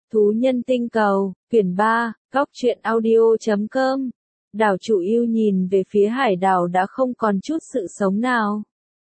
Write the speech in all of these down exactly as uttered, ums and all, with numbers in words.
Thú nhân tinh cầu, quyển ba, góc truyện audio chấm com. Đảo chủ yêu nhìn về phía hải đảo đã không còn chút sự sống nào.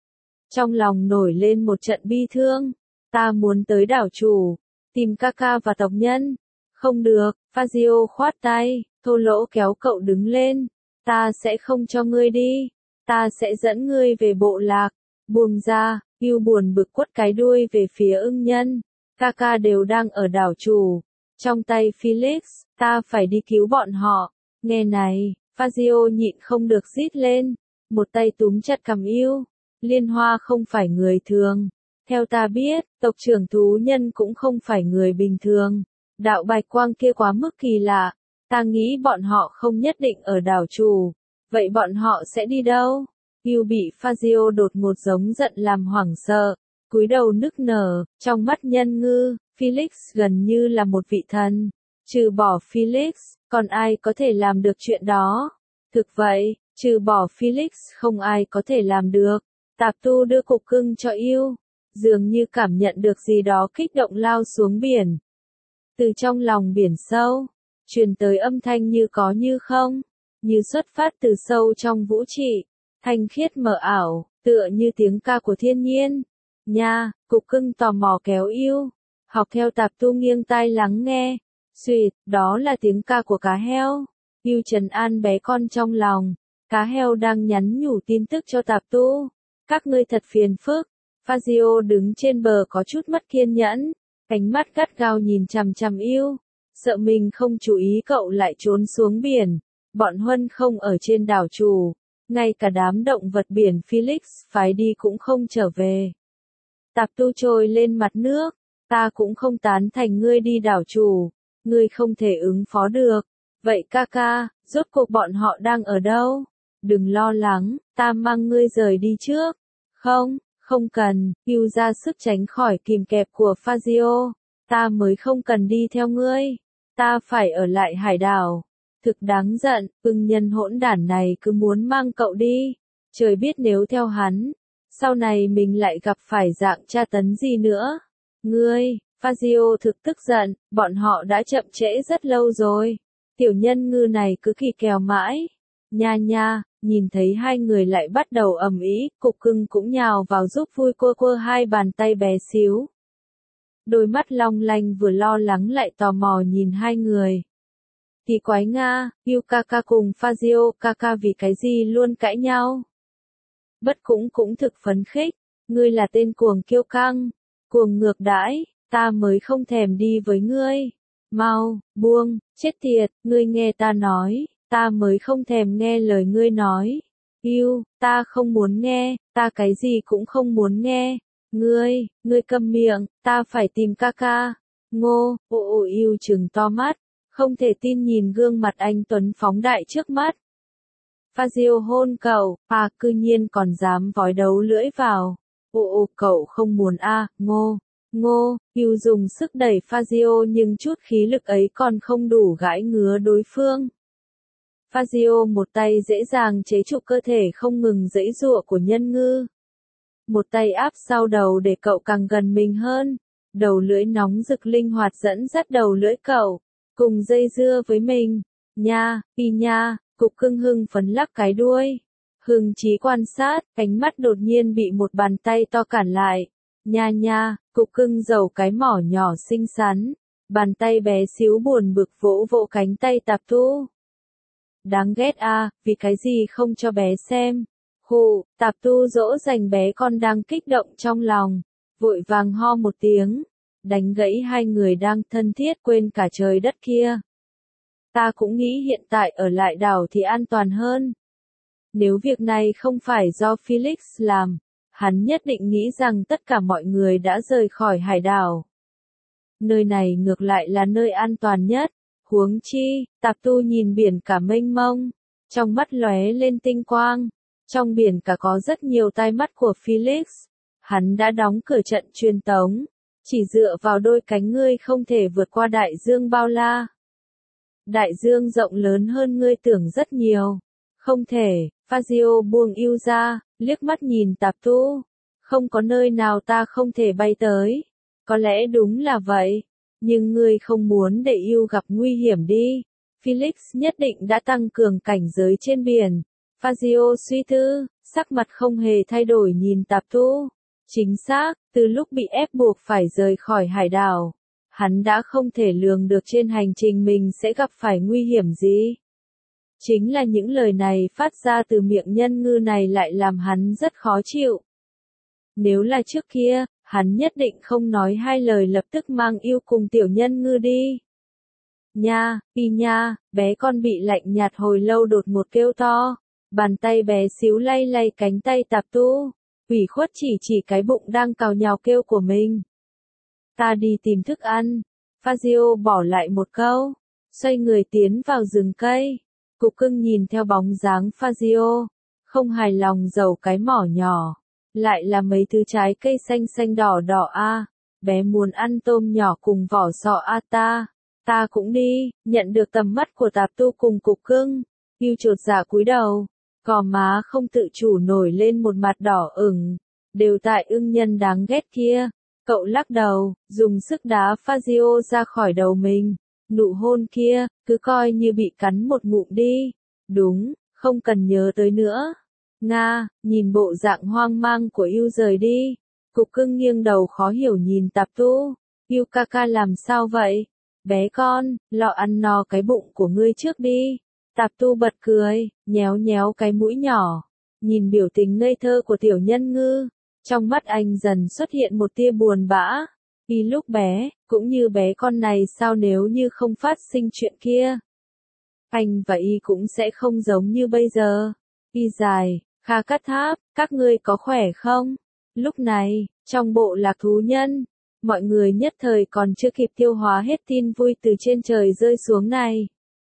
Trong lòng nổi lên một trận bi thương. Ta muốn tới đảo chủ, tìm Kaka và tộc nhân. Không được, Fazio khoát tay, Thô Lỗ kéo cậu đứng lên. Ta sẽ không cho ngươi đi. Ta sẽ dẫn ngươi về bộ lạc. Buông ra, yêu buồn bực quất cái đuôi về phía ưng nhân. Kaka đều đang ở đảo chủ. Trong tay Felix, ta phải đi cứu bọn họ. Nghe này, Fazio nhịn không được rít lên. Một tay túm chặt cằm yêu. Liên Hoa không phải người thường. Theo ta biết, tộc trưởng thú nhân cũng không phải người bình thường. Đạo bạch quang kia quá mức kỳ lạ. Ta nghĩ bọn họ không nhất định ở đảo chủ. Vậy bọn họ sẽ đi đâu? Yêu bị Fazio đột ngột giống giận làm hoảng sợ. Cúi đầu nức nở, trong mắt nhân ngư, Felix gần như là một vị thần. Trừ bỏ Felix, còn ai có thể làm được chuyện đó? Thực vậy, trừ bỏ Felix không ai có thể làm được. Tạp Tu đưa cục cưng cho yêu. Dường như cảm nhận được gì đó kích động lao xuống biển. Từ trong lòng biển sâu, truyền tới âm thanh như có như không, như xuất phát từ sâu trong vũ trụ, thanh khiết mờ ảo, tựa như tiếng ca của thiên nhiên. Nha, cục cưng tò mò kéo yêu, học theo Tạp Tu nghiêng tai lắng nghe. Xuyệt, đó là tiếng ca của cá heo. Yêu trấn an bé con trong lòng. Cá heo đang nhắn nhủ tin tức cho Tạp Tu. Các ngươi thật phiền phức. Fazio đứng trên bờ có chút mất kiên nhẫn, ánh mắt gắt gao nhìn chằm chằm yêu, sợ mình không chú ý cậu lại trốn xuống biển. Bọn Huân không ở trên đảo chủ, ngay cả đám động vật biển Felix phái đi cũng không trở về. Tạp Tu trôi lên mặt nước, ta cũng không tán thành ngươi đi đảo chủ, ngươi không thể ứng phó được. Vậy Kaka, rốt cuộc bọn họ đang ở đâu? Đừng lo lắng, ta mang ngươi rời đi trước. Không, không cần, yêu ra sức tránh khỏi kìm kẹp của Fazio. Ta mới không cần đi theo ngươi. Ta phải ở lại hải đảo. Thực đáng giận, ưng nhân hỗn đản này cứ muốn mang cậu đi. Trời biết nếu theo hắn, sau này mình lại gặp phải dạng tra tấn gì nữa. Ngươi, Fazio thực tức giận, bọn họ đã chậm trễ rất lâu rồi. Tiểu nhân ngư này cứ kỳ kèo mãi. Nha nha, nhìn thấy hai người lại bắt đầu ầm ĩ, cục cưng cũng nhào vào giúp vui quơ quơ hai bàn tay bé xíu. Đôi mắt long lanh vừa lo lắng lại tò mò nhìn hai người. Kỳ quái nga, yêu Kaka cùng Fazio, Kaka vì cái gì luôn cãi nhau. Bất cũng cũng thực phấn khích, ngươi là tên cuồng kiêu căng, cuồng ngược đãi, ta mới không thèm đi với ngươi. Mau, buông, chết tiệt, ngươi nghe ta nói, ta mới không thèm nghe lời ngươi nói. Yêu, ta không muốn nghe, ta cái gì cũng không muốn nghe. Ngươi, ngươi câm miệng, ta phải tìm Kaka. Ngô, ồ ồ yêu trừng to mắt, không thể tin nhìn gương mặt anh Tuấn phóng đại trước mắt. Fazio hôn cậu, à cư nhiên còn dám vói đấu lưỡi vào. Ồ ồ cậu không muốn a à, ngô. Ngô, yêu dùng sức đẩy Fazio nhưng chút khí lực ấy còn không đủ gãi ngứa đối phương. Fazio một tay dễ dàng chế trụ cơ thể không ngừng giãy giụa của nhân ngư. Một tay áp sau đầu để cậu càng gần mình hơn. Đầu lưỡi nóng rực linh hoạt dẫn dắt đầu lưỡi cậu, cùng dây dưa với mình. Nha, y nha, cục cưng hưng phấn lắc cái đuôi. Hưng trí quan sát, ánh mắt đột nhiên bị một bàn tay to cản lại. Nha nha, cục cưng giầu cái mỏ nhỏ xinh xắn. Bàn tay bé xíu buồn bực vỗ vỗ cánh tay Tạp Tu. Đáng ghét a, à, vì cái gì không cho bé xem. Hù, Tạp Tu dỗ dành bé con đang kích động trong lòng. Vội vàng ho một tiếng. Đánh gãy hai người đang thân thiết quên cả trời đất kia. Ta cũng nghĩ hiện tại ở lại đảo thì an toàn hơn. Nếu việc này không phải do Felix làm, hắn nhất định nghĩ rằng tất cả mọi người đã rời khỏi hải đảo. Nơi này ngược lại là nơi an toàn nhất. Huống chi, Tạp Tu nhìn biển cả mênh mông, trong mắt lóe lên tinh quang. Trong biển cả có rất nhiều tai mắt của Felix. Hắn đã đóng cửa trận truyền tống, chỉ dựa vào đôi cánh ngươi không thể vượt qua đại dương bao la. Đại dương rộng lớn hơn ngươi tưởng rất nhiều. Không thể, Fazio buông yêu ra, liếc mắt nhìn Tạp Tu. Không có nơi nào ta không thể bay tới. Có lẽ đúng là vậy. Nhưng ngươi không muốn để yêu gặp nguy hiểm đi. Felix nhất định đã tăng cường cảnh giới trên biển. Fazio suy tư, sắc mặt không hề thay đổi nhìn Tạp Tu. Chính xác, từ lúc bị ép buộc phải rời khỏi hải đảo, hắn đã không thể lường được trên hành trình mình sẽ gặp phải nguy hiểm gì. Chính là những lời này phát ra từ miệng nhân ngư này lại làm hắn rất khó chịu. Nếu là trước kia, hắn nhất định không nói hai lời lập tức mang yêu cùng tiểu nhân ngư đi. Nha, Pi nha, bé con bị lạnh nhạt hồi lâu đột ngột kêu to. Bàn tay bé xíu lay lay cánh tay Tạp Tu, ủy khuất chỉ chỉ cái bụng đang cào nhào kêu của mình. Ta đi tìm thức ăn. Fazio bỏ lại một câu, xoay người tiến vào rừng cây. Cục Cưng nhìn theo bóng dáng Fazio, không hài lòng giầu cái mỏ nhỏ. Lại là mấy thứ trái cây xanh xanh đỏ đỏ a. À. Bé muốn ăn tôm nhỏ cùng vỏ sọ a à ta. Ta cũng đi. Nhận được tầm mắt của Tạp Tu cùng Cục Cưng, Yêu chột dạ cúi đầu, gò má không tự chủ nổi lên một mặt đỏ ửng. Đều tại ưng nhân đáng ghét kia. Cậu lắc đầu, dùng sức đá Fazio ra khỏi đầu mình. Nụ hôn kia, cứ coi như bị cắn một ngụm đi. Đúng, không cần nhớ tới nữa. Nga, nhìn bộ dạng hoang mang của Yêu rời đi. Cục Cưng nghiêng đầu khó hiểu nhìn Tạp Tu. Yêu ca ca làm sao vậy? Bé con, lọ ăn no cái bụng của ngươi trước đi. Tạp Tu bật cười, nhéo nhéo cái mũi nhỏ. Nhìn biểu tình ngây thơ của tiểu nhân ngư. Trong mắt anh dần xuất hiện một tia buồn bã. Y lúc bé, cũng như bé con này sao nếu như không phát sinh chuyện kia. Anh và Y cũng sẽ không giống như bây giờ. Y dài, Kha Cát Tháp, các ngươi có khỏe không? Lúc này, trong bộ lạc thú nhân, mọi người nhất thời còn chưa kịp tiêu hóa hết tin vui từ trên trời rơi xuống này.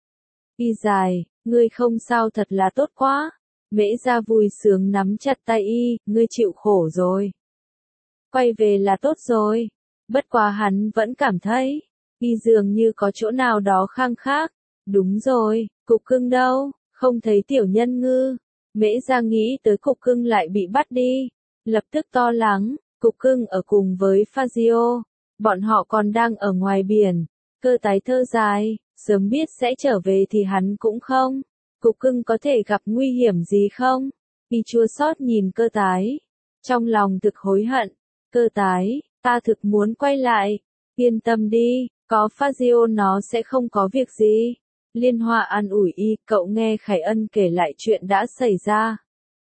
Y dài, ngươi không sao thật là tốt quá. Mễ Gia vui sướng nắm chặt tay Y, ngươi chịu khổ rồi. Quay về là tốt rồi. Bất quá hắn vẫn cảm thấy, Y dường như có chỗ nào đó khang khác. Đúng rồi, Cục Cưng đâu, không thấy tiểu nhân ngư. Mễ Gia nghĩ tới Cục Cưng lại bị bắt đi. Lập tức to lắng, Cục Cưng ở cùng với Fazio. Bọn họ còn đang ở ngoài biển. Cơ tái thơ dài, sớm biết sẽ trở về thì hắn cũng không. Cục Cưng có thể gặp nguy hiểm gì không? Y chua xót nhìn Cơ tái. Trong lòng thực hối hận. Cơ tái, ta thực muốn quay lại. Yên tâm đi, có Fazio nó sẽ không có việc gì. Liên Hoa an ủi Y, cậu nghe Khải Ân kể lại chuyện đã xảy ra.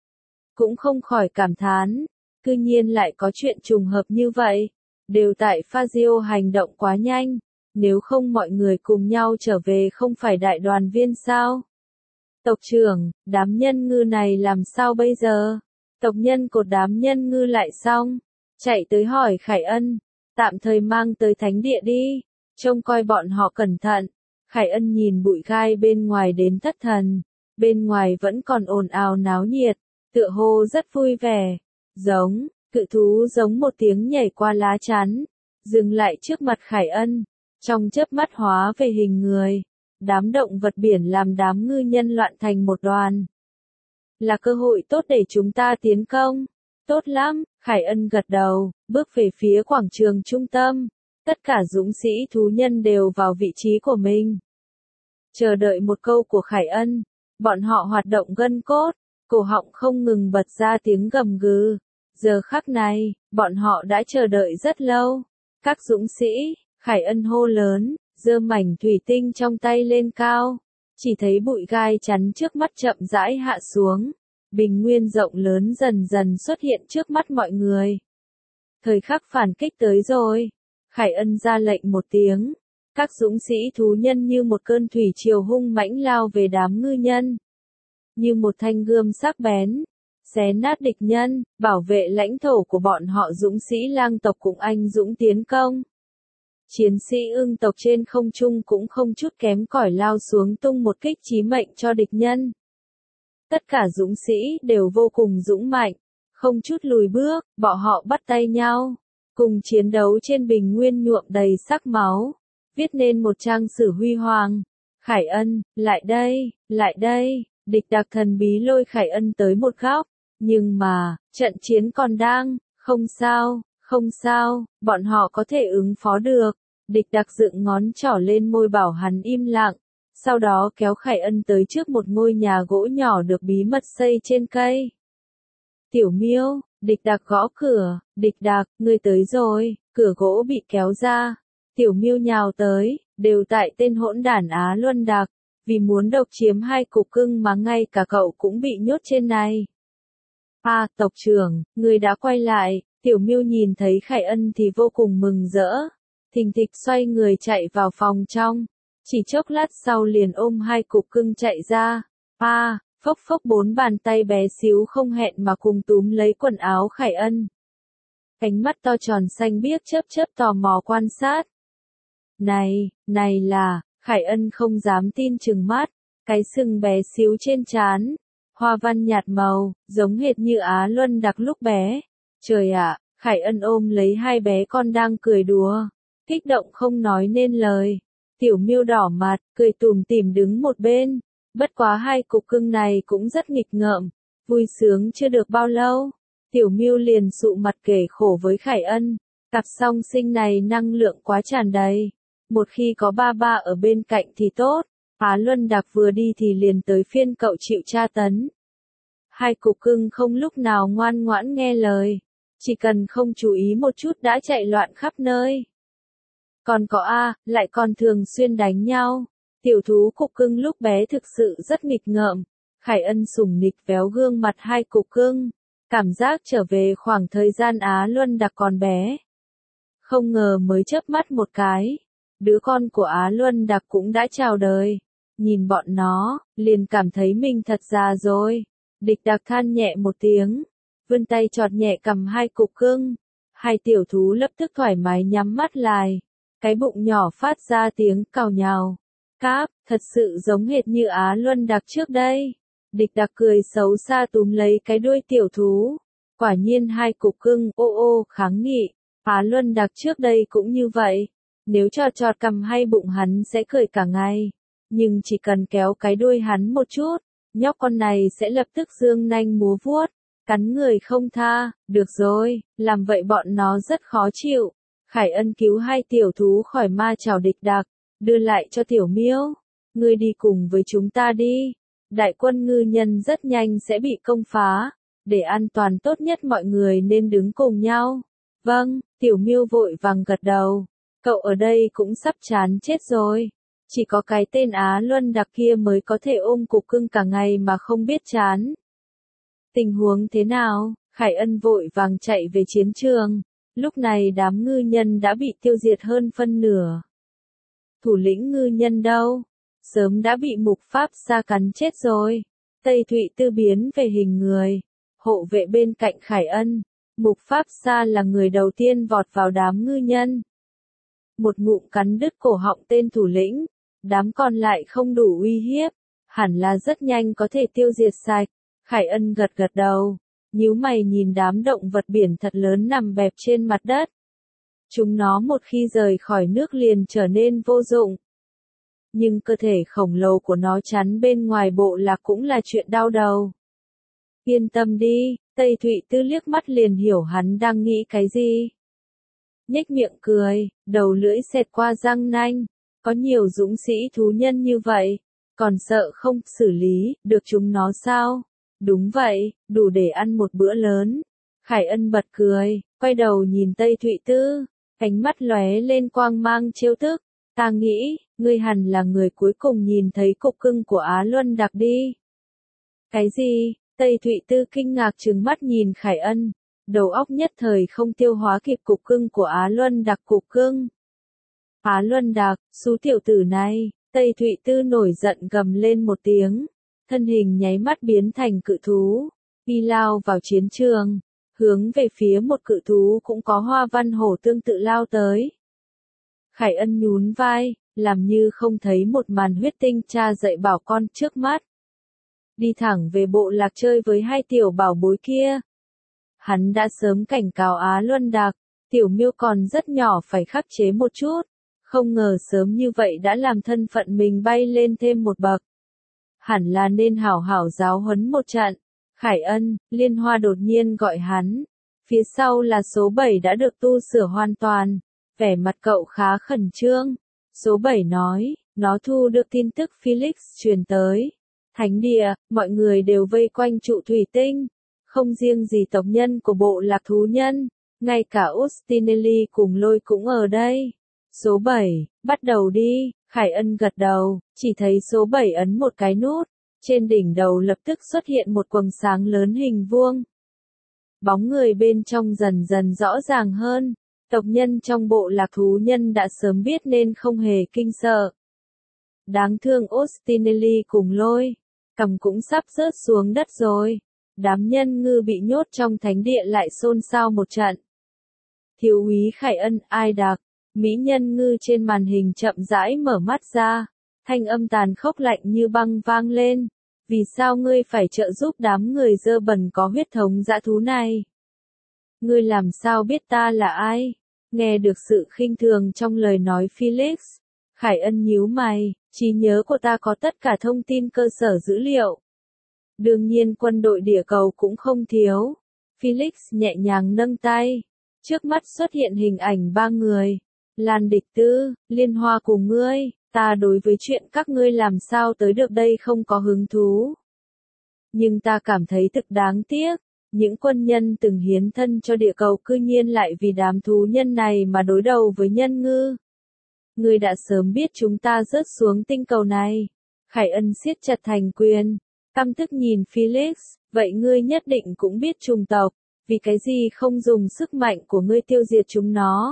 Cũng không khỏi cảm thán. Cư nhiên lại có chuyện trùng hợp như vậy. Đều tại Fazio hành động quá nhanh. Nếu không mọi người cùng nhau trở về không phải đại đoàn viên sao? Tộc trưởng, đám nhân ngư này làm sao bây giờ? Tộc nhân cột đám nhân ngư lại xong. Chạy tới hỏi Khải Ân. Tạm thời mang tới thánh địa đi. Trông coi bọn họ cẩn thận. Khải Ân nhìn bụi gai bên ngoài đến thất thần. Bên ngoài vẫn còn ồn ào náo nhiệt. Tựa hồ rất vui vẻ. Giống, cự thú giống một tiếng nhảy qua lá chắn. Dừng lại trước mặt Khải Ân. Trong chớp mắt hóa về hình người. Đám động vật biển làm đám ngư nhân loạn thành một đoàn. Là cơ hội tốt để chúng ta tiến công. Tốt lắm, Khải Ân gật đầu, bước về phía quảng trường trung tâm. Tất cả dũng sĩ thú nhân đều vào vị trí của mình. Chờ đợi một câu của Khải Ân. Bọn họ hoạt động gân cốt, cổ họng không ngừng bật ra tiếng gầm gừ. Giờ khắc này, bọn họ đã chờ đợi rất lâu. Các dũng sĩ, Khải Ân hô lớn, giơ mảnh thủy tinh trong tay lên cao. Chỉ thấy bụi gai chắn trước mắt chậm rãi hạ xuống. Bình nguyên rộng lớn dần dần xuất hiện trước mắt mọi người. Thời khắc phản kích tới rồi. Khải Ân ra lệnh một tiếng. Các dũng sĩ thú nhân như một cơn thủy triều hung mãnh lao về đám ngư nhân. Như một thanh gươm sắc bén. Xé nát địch nhân, bảo vệ lãnh thổ của bọn họ dũng sĩ lang tộc cũng anh dũng tiến công. Chiến sĩ ưng tộc trên không trung cũng không chút kém cỏi lao xuống tung một kích chí mệnh cho địch nhân. Tất cả dũng sĩ đều vô cùng dũng mạnh, không chút lùi bước, bọn họ bắt tay nhau, cùng chiến đấu trên bình nguyên nhuộm đầy sắc máu, viết nên một trang sử huy hoàng. Khải Ân, lại đây, lại đây, địch đặc thần bí lôi Khải Ân tới một góc, nhưng mà, trận chiến còn đang, không sao, không sao, bọn họ có thể ứng phó được. Địch Đặc dựng ngón trỏ lên môi bảo hắn im lặng, sau đó kéo Khải Ân tới trước một ngôi nhà gỗ nhỏ được bí mật xây trên cây. Tiểu Miêu, Địch Đặc gõ cửa, Địch Đặc, ngươi tới rồi, cửa gỗ bị kéo ra. Tiểu Miêu nhào tới, đều tại tên hỗn đản Á Luân Đặc, vì muốn độc chiếm hai cục cưng mà ngay cả cậu cũng bị nhốt trên này. À, tộc trưởng, ngươi đã quay lại, Tiểu Miêu nhìn thấy Khải Ân thì vô cùng mừng rỡ, thình thịch xoay người chạy vào phòng trong, chỉ chốc lát sau liền ôm hai cục cưng chạy ra. À, phốc phốc bốn bàn tay bé xíu không hẹn mà cùng túm lấy quần áo Khải Ân. Cánh mắt to tròn xanh biếc chớp chớp tò mò quan sát. Này, này là, Khải Ân không dám tin trừng mắt, cái sừng bé xíu trên trán, hoa văn nhạt màu, giống hệt như Á Luân Đặc lúc bé. Trời ạ, Khải Ân ôm lấy hai bé con đang cười đùa, kích động không nói nên lời. Tiểu Miêu đỏ mặt, cười tủm tỉm đứng một bên. Bất quá hai cục cưng này cũng rất nghịch ngợm, vui sướng chưa được bao lâu, Tiểu Miêu liền sụ mặt kể khổ với Khải Ân, cặp song sinh này năng lượng quá tràn đầy, một khi có ba ba ở bên cạnh thì tốt, Á Luân Đặc vừa đi thì liền tới phiên cậu chịu tra tấn. Hai cục cưng không lúc nào ngoan ngoãn nghe lời, chỉ cần không chú ý một chút đã chạy loạn khắp nơi. Còn có A, lại còn thường xuyên đánh nhau. Tiểu thú cục cưng lúc bé thực sự rất nghịch ngợm, Khải Ân sủng nịch véo gương mặt hai cục cưng, cảm giác trở về khoảng thời gian Á Luân Đặc còn bé. Không ngờ mới chớp mắt một cái, đứa con của Á Luân Đặc cũng đã chào đời, nhìn bọn nó, liền cảm thấy mình thật già rồi. Địch Đặc than nhẹ một tiếng, vươn tay chọt nhẹ cầm hai cục cưng, hai tiểu thú lập tức thoải mái nhắm mắt lại, cái bụng nhỏ phát ra tiếng cào nhào. Cáp, thật sự giống hệt như Á Luân Đặc trước đây. Địch Đặc cười xấu xa túm lấy cái đuôi tiểu thú. Quả nhiên hai cục cưng ô ô kháng nghị. Á Luân Đặc trước đây cũng như vậy. Nếu chọt chọt cầm hay bụng hắn sẽ cười cả ngày. Nhưng chỉ cần kéo cái đuôi hắn một chút, nhóc con này sẽ lập tức giương nanh múa vuốt, cắn người không tha. Được rồi, làm vậy bọn nó rất khó chịu. Khải Ân cứu hai tiểu thú khỏi ma chảo Địch Đặc, đưa lại cho Tiểu Miêu. Ngươi đi cùng với chúng ta đi. Đại quân ngư nhân rất nhanh sẽ bị công phá. Để an toàn tốt nhất mọi người nên đứng cùng nhau. Vâng, Tiểu Miêu vội vàng gật đầu. Cậu ở đây cũng sắp chán chết rồi. Chỉ có cái tên Á Luân Đặc kia mới có thể ôm cục cưng cả ngày mà không biết chán. Tình huống thế nào? Khải Ân vội vàng chạy về chiến trường. Lúc này đám ngư nhân đã bị tiêu diệt hơn phân nửa. Thủ lĩnh ngư nhân đâu? Sớm đã bị Mục Pháp Sa cắn chết rồi. Tây Thụy Tư biến về hình người. Hộ vệ bên cạnh Khải Ân. Mục Pháp Sa là người đầu tiên vọt vào đám ngư nhân. Một ngụm cắn đứt cổ họng tên thủ lĩnh. Đám còn lại không đủ uy hiếp. Hẳn là rất nhanh có thể tiêu diệt sạch. Khải Ân gật gật đầu. Nhíu mày nhìn đám động vật biển thật lớn nằm bẹp trên mặt đất. Chúng nó một khi rời khỏi nước liền trở nên vô dụng. Nhưng cơ thể khổng lồ của nó chắn bên ngoài bộ lạc cũng là chuyện đau đầu. Yên tâm đi, Tây Thụy Tư liếc mắt liền hiểu hắn đang nghĩ cái gì. Nhếch miệng cười, đầu lưỡi xẹt qua răng nanh. Có nhiều dũng sĩ thú nhân như vậy, còn sợ không xử lý được chúng nó sao? Đúng vậy, đủ để ăn một bữa lớn. Khải Ân bật cười, quay đầu nhìn Tây Thụy Tư, ánh mắt lóe lên quang mang trêu tức. Ta nghĩ, ngươi hẳn là người cuối cùng nhìn thấy cục cưng của Á Luân Đặc đi. Cái gì? Tây Thụy Tư kinh ngạc trừng mắt nhìn Khải Ân, đầu óc nhất thời không tiêu hóa kịp cục cưng của Á Luân Đặc cục cưng. Á Luân Đặc, xú tiểu tử này, Tây Thụy Tư nổi giận gầm lên một tiếng. Thân hình nháy mắt biến thành cự thú, đi lao vào chiến trường, hướng về phía một cự thú cũng có hoa văn hổ tương tự lao tới. Khải Ân nhún vai, làm như không thấy một màn huyết tinh cha dạy bảo con trước mắt. Đi thẳng về bộ lạc chơi với hai tiểu bảo bối kia. Hắn đã sớm cảnh cáo Á Luân Đặc, Tiểu Miêu còn rất nhỏ phải khắc chế một chút, không ngờ sớm như vậy đã làm thân phận mình bay lên thêm một bậc. Hẳn là nên hảo hảo giáo huấn một trận. Khải Ân, Liên Hoa đột nhiên gọi hắn. Phía sau là số bảy đã được tu sửa hoàn toàn. Vẻ mặt cậu khá khẩn trương. Số bảy nói, nó thu được tin tức Felix truyền tới. Thánh địa, mọi người đều vây quanh trụ thủy tinh. Không riêng gì tộc nhân của bộ lạc thú nhân, ngay cả Ostinelli cùng Lôi cũng ở đây. Số bảy, bắt đầu đi, Khải Ân gật đầu, chỉ thấy số bảy ấn một cái nút. Trên đỉnh đầu lập tức xuất hiện một quầng sáng lớn hình vuông. Bóng người bên trong dần dần rõ ràng hơn. Tộc nhân trong bộ lạc thú nhân đã sớm biết nên không hề kinh sợ. Đáng thương Ostinelli cùng Lôi, cằm cũng sắp rớt xuống đất rồi. Đám nhân ngư bị nhốt trong thánh địa lại xôn xao một trận. Thiếu úy Khải Ân, ai đặc, mỹ nhân ngư trên màn hình chậm rãi mở mắt ra. Thanh âm tàn khốc lạnh như băng vang lên. Vì sao ngươi phải trợ giúp đám người dơ bẩn có huyết thống dã thú này? Ngươi làm sao biết ta là ai? Nghe được sự khinh thường trong lời nói Felix, Khải Ân nhíu mày, trí nhớ của ta có tất cả thông tin cơ sở dữ liệu. Đương nhiên quân đội địa cầu cũng không thiếu. Felix nhẹ nhàng nâng tay. Trước mắt xuất hiện hình ảnh ba người. Lan Địch Tư, Liên Hoa cùng ngươi. Ta đối với chuyện các ngươi làm sao tới được đây không có hứng thú. Nhưng ta cảm thấy thực đáng tiếc. Những quân nhân từng hiến thân cho địa cầu cư nhiên lại vì đám thú nhân này mà đối đầu với nhân ngư. Ngươi đã sớm biết chúng ta rớt xuống tinh cầu này. Khải Ân siết chặt thành quyền. Căm tức nhìn Felix, vậy ngươi nhất định cũng biết chủng tộc. Vì cái gì không dùng sức mạnh của ngươi tiêu diệt chúng nó?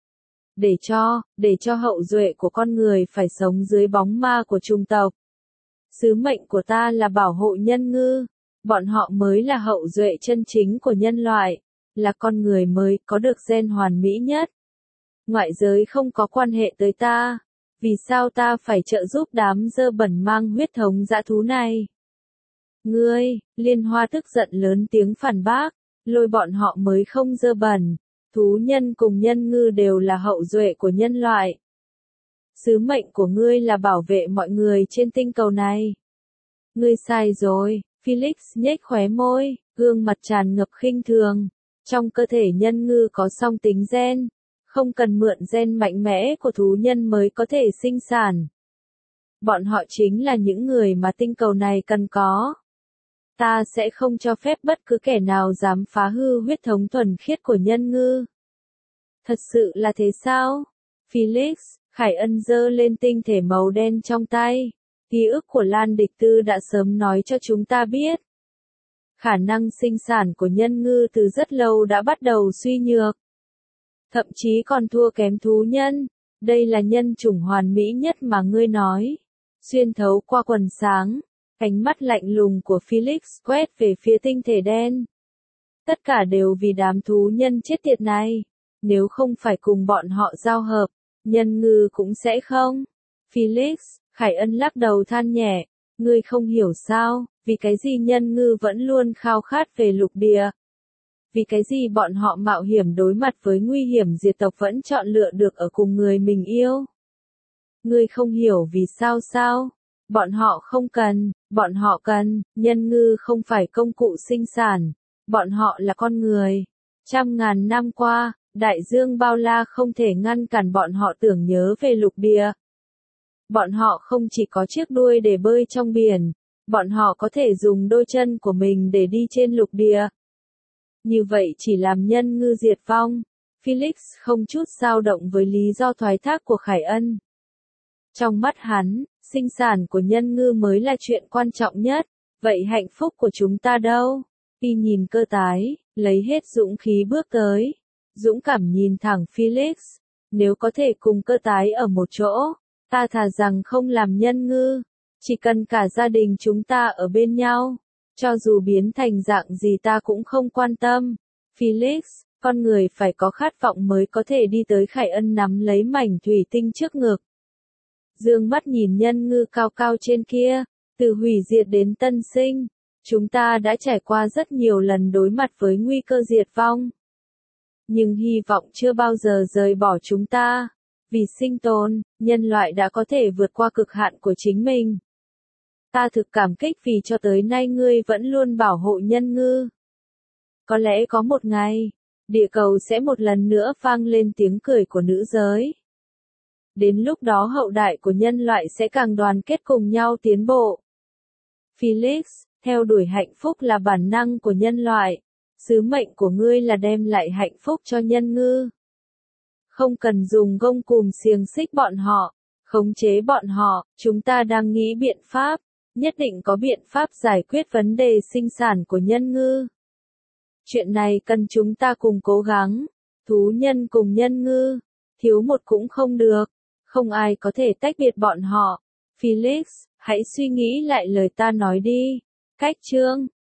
Để cho, để cho hậu duệ của con người phải sống dưới bóng ma của chủng tộc. Sứ mệnh của ta là bảo hộ nhân ngư. Bọn họ mới là hậu duệ chân chính của nhân loại, là con người mới có được gen hoàn mỹ nhất. Ngoại giới không có quan hệ tới ta. Vì sao ta phải trợ giúp đám dơ bẩn mang huyết thống dã thú này? Ngươi, Liên Hoa tức giận lớn tiếng phản bác, Lôi bọn họ mới không dơ bẩn. Thú nhân cùng nhân ngư đều là hậu duệ của nhân loại. Sứ mệnh của ngươi là bảo vệ mọi người trên tinh cầu này. Ngươi sai rồi. Felix nhếch khóe môi, gương mặt tràn ngập khinh thường. Trong cơ thể nhân ngư có song tính gen, không cần mượn gen mạnh mẽ của thú nhân mới có thể sinh sản. Bọn họ chính là những người mà tinh cầu này cần có. Ta sẽ không cho phép bất cứ kẻ nào dám phá hư huyết thống thuần khiết của nhân ngư. Thật sự là thế sao? Felix, Khải Ân giơ lên tinh thể màu đen trong tay. Ký ức của Lan Địch Tư đã sớm nói cho chúng ta biết. Khả năng sinh sản của nhân ngư từ rất lâu đã bắt đầu suy nhược. Thậm chí còn thua kém thú nhân. Đây là nhân chủng hoàn mỹ nhất mà ngươi nói. Xuyên thấu qua quần sáng, ánh mắt lạnh lùng của Felix quét về phía tinh thể đen. Tất cả đều vì đám thú nhân chết tiệt này. Nếu không phải cùng bọn họ giao hợp, nhân ngư cũng sẽ không. Felix, Khải Ân lắc đầu than nhẹ, ngươi không hiểu sao, vì cái gì nhân ngư vẫn luôn khao khát về lục địa. Vì cái gì bọn họ mạo hiểm đối mặt với nguy hiểm diệt tộc vẫn chọn lựa được ở cùng người mình yêu. Ngươi không hiểu vì sao sao, bọn họ không cần, bọn họ cần, nhân ngư không phải công cụ sinh sản, bọn họ là con người. Trăm ngàn năm qua, đại dương bao la không thể ngăn cản bọn họ tưởng nhớ về lục địa. Bọn họ không chỉ có chiếc đuôi để bơi trong biển, bọn họ có thể dùng đôi chân của mình để đi trên lục địa. Như vậy chỉ làm nhân ngư diệt vong. Felix không chút dao động với lý do thoái thác của Khải Ân. Trong mắt hắn, sinh sản của nhân ngư mới là chuyện quan trọng nhất. Vậy hạnh phúc của chúng ta đâu? Y nhìn cơ tái, lấy hết dũng khí bước tới. Dũng cảm nhìn thẳng Felix. Nếu có thể cùng cơ tái ở một chỗ, ta thà rằng không làm nhân ngư. Chỉ cần cả gia đình chúng ta ở bên nhau. Cho dù biến thành dạng gì ta cũng không quan tâm. Felix, con người phải có khát vọng mới có thể đi tới. Khải Ân nắm lấy mảnh thủy tinh trước ngực. Dương mắt nhìn nhân ngư cao cao trên kia, từ hủy diệt đến tân sinh. Chúng ta đã trải qua rất nhiều lần đối mặt với nguy cơ diệt vong. Nhưng hy vọng chưa bao giờ rời bỏ chúng ta. Vì sinh tồn, nhân loại đã có thể vượt qua cực hạn của chính mình. Ta thực cảm kích vì cho tới nay ngươi vẫn luôn bảo hộ nhân ngư. Có lẽ có một ngày, địa cầu sẽ một lần nữa vang lên tiếng cười của nữ giới. Đến lúc đó hậu đại của nhân loại sẽ càng đoàn kết cùng nhau tiến bộ. Felix, theo đuổi hạnh phúc là bản năng của nhân loại. Sứ mệnh của ngươi là đem lại hạnh phúc cho nhân ngư. Không cần dùng gông cùm xiềng xích bọn họ, khống chế bọn họ, chúng ta đang nghĩ biện pháp, nhất định có biện pháp giải quyết vấn đề sinh sản của nhân ngư. Chuyện này cần chúng ta cùng cố gắng, thú nhân cùng nhân ngư, thiếu một cũng không được, không ai có thể tách biệt bọn họ. Felix, hãy suy nghĩ lại lời ta nói đi. Cách chương